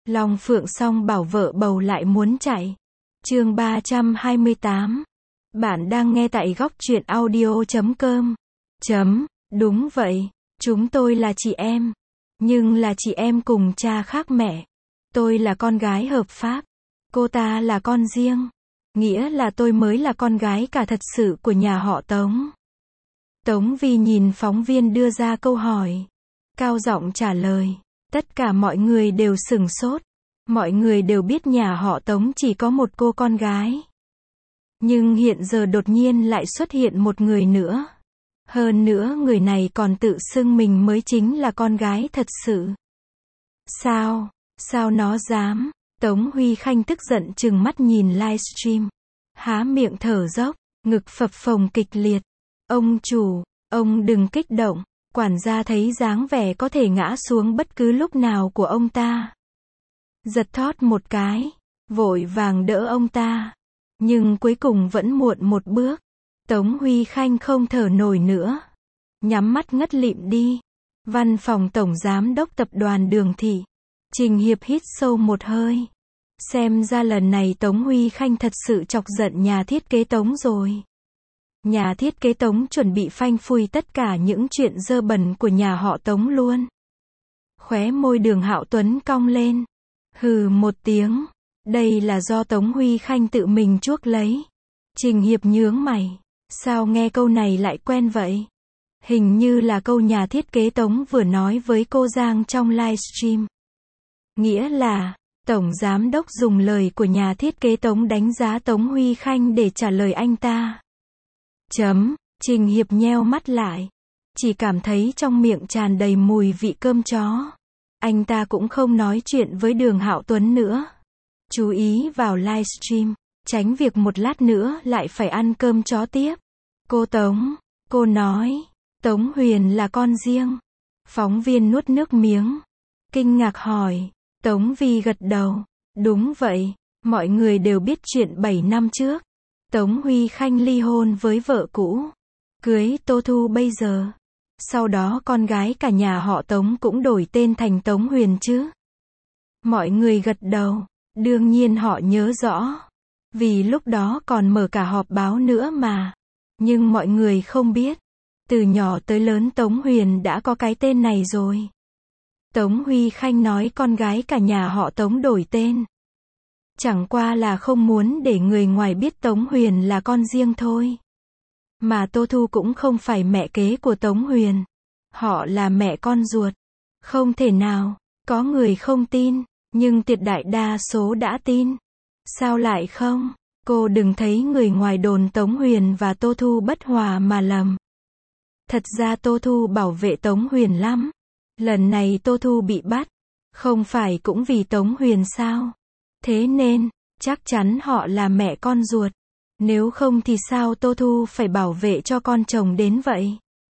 Long Phượng song bảo vợ bầu lại muốn chạy. Chương 328. Bạn đang nghe tại góc truyện audio.com. Đúng vậy, chúng tôi là chị em. Nhưng là chị em cùng cha khác mẹ. Tôi là con gái hợp pháp. Cô ta là con riêng. Nghĩa là tôi mới là con gái cả thật sự của nhà họ Tống. Tống Vi nhìn phóng viên đưa ra câu hỏi. Cao giọng trả lời. Tất cả mọi người đều sửng sốt. Mọi người đều biết nhà họ Tống chỉ có một cô con gái. Nhưng hiện giờ đột nhiên lại xuất hiện một người nữa. Hơn nữa người này còn tự xưng mình mới chính là con gái thật sự. Sao nó dám? Tống Huy Khanh tức giận trừng mắt nhìn livestream. Há miệng thở dốc, ngực phập phồng kịch liệt. Ông chủ, ông đừng kích động. Quản gia thấy dáng vẻ có thể ngã xuống bất cứ lúc nào của ông ta. Giật thót một cái, vội vàng đỡ ông ta. Nhưng cuối cùng vẫn muộn một bước. Tống Huy Khanh không thở nổi nữa. Nhắm mắt ngất lịm đi. Văn phòng Tổng Giám đốc Tập đoàn Đường Thị. Trình Hiệp hít sâu một hơi. Xem ra lần này Tống Huy Khanh thật sự chọc giận nhà thiết kế Tống rồi. Nhà thiết kế Tống chuẩn bị phanh phui tất cả những chuyện dơ bẩn của nhà họ Tống luôn. Khóe môi Đường Hạo Tuấn cong lên. Hừ một tiếng. Đây là do Tống Huy Khanh tự mình chuốc lấy. Trình Hiệp nhướng mày. Sao nghe câu này lại quen vậy? Hình như là câu nhà thiết kế Tống vừa nói với cô Giang trong livestream. Nghĩa là, Tổng Giám đốc dùng lời của nhà thiết kế Tống đánh giá Tống Huy Khanh để trả lời anh ta. Trình Hiệp nheo mắt lại. Chỉ cảm thấy trong miệng tràn đầy mùi vị cơm chó. Anh ta cũng không nói chuyện với Đường Hạo Tuấn nữa. Chú ý vào livestream, tránh việc một lát nữa lại phải ăn cơm chó tiếp. Cô Tống, cô nói, Tống Huyền là con riêng. Phóng viên nuốt nước miếng. Kinh ngạc hỏi. Tống Vi gật đầu. Đúng vậy, mọi người đều biết chuyện 7 năm trước. Tống Huy Khanh ly hôn với vợ cũ. Cưới Tô Thu bây giờ. Sau đó con gái cả nhà họ Tống cũng đổi tên thành Tống Huyền chứ. Mọi người gật đầu. Đương nhiên họ nhớ rõ. Vì lúc đó còn mở cả họp báo nữa mà. Nhưng mọi người không biết. Từ nhỏ tới lớn Tống Huyền đã có cái tên này rồi. Tống Huy Khanh nói con gái cả nhà họ Tống đổi tên. Chẳng qua là không muốn để người ngoài biết Tống Huyền là con riêng thôi. Mà Tô Thu cũng không phải mẹ kế của Tống Huyền. Họ là mẹ con ruột. Không thể nào, có người không tin, nhưng tuyệt đại đa số đã tin. Sao lại không? Cô đừng thấy người ngoài đồn Tống Huyền và Tô Thu bất hòa mà lầm. Thật ra Tô Thu bảo vệ Tống Huyền lắm. Lần này Tô Thu bị bắt, không phải cũng vì Tống Huyền sao? Thế nên, chắc chắn họ là mẹ con ruột. Nếu không thì sao Tô Thu phải bảo vệ cho con chồng đến vậy?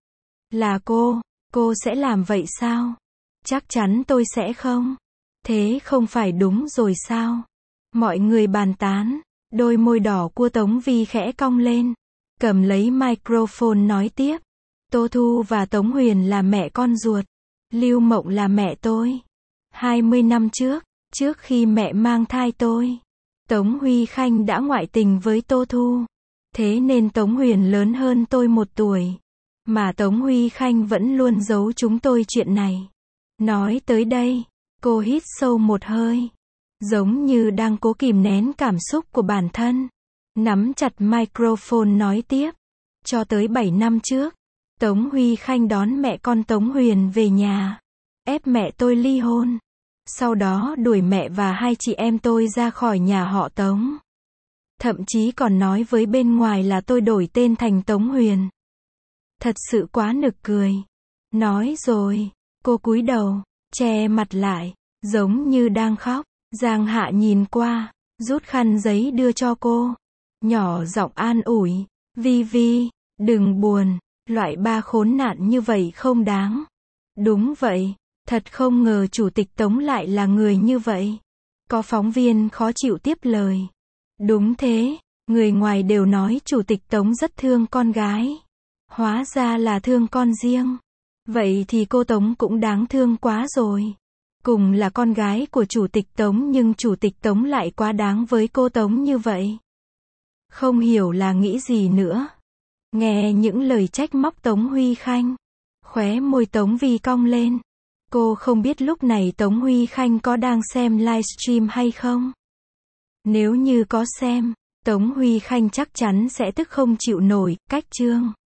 Là cô sẽ làm vậy sao? Chắc chắn tôi sẽ không. Thế không phải đúng rồi sao? Mọi người bàn tán, đôi môi đỏ của Tống Vi khẽ cong lên. Cầm lấy microphone nói tiếp. Tô Thu và Tống Huyền là mẹ con ruột. Lưu Mộng là mẹ tôi. 20 năm trước khi mẹ mang thai tôi, Tống Huy Khanh đã ngoại tình với Tô Thu. Thế nên Tống Huyền lớn hơn tôi 1 tuổi. Mà Tống Huy Khanh vẫn luôn giấu chúng tôi chuyện này. Nói tới đây, cô hít sâu một hơi. Giống như đang cố kìm nén cảm xúc của bản thân. Nắm chặt microphone nói tiếp. Cho tới 7 năm trước, Tống Huy Khanh đón mẹ con Tống Huyền về nhà. Ép mẹ tôi ly hôn. Sau đó đuổi mẹ và 2 chị em tôi ra khỏi nhà họ Tống. Thậm chí còn nói với bên ngoài là tôi đổi tên thành Tống Huyền. Thật sự quá nực cười. Nói rồi, cô cúi đầu, che mặt lại, giống như đang khóc. Giang Hạ nhìn qua, rút khăn giấy đưa cho cô. Nhỏ giọng an ủi. Vi, đừng buồn, loại ba khốn nạn như vậy không đáng. Đúng vậy. Thật không ngờ Chủ tịch Tống lại là người như vậy. Có phóng viên khó chịu tiếp lời. Đúng thế, người ngoài đều nói Chủ tịch Tống rất thương con gái. Hóa ra là thương con riêng. Vậy thì cô Tống cũng đáng thương quá rồi. Cùng là con gái của Chủ tịch Tống nhưng Chủ tịch Tống lại quá đáng với cô Tống như vậy. Không hiểu là nghĩ gì nữa. Nghe những lời trách móc Tống Huy Khanh, khóe môi Tống Vi cong lên. Cô không biết lúc này Tống Huy Khanh có đang xem livestream hay không. Nếu như có xem, Tống Huy Khanh chắc chắn sẽ tức không chịu nổi, cách chương.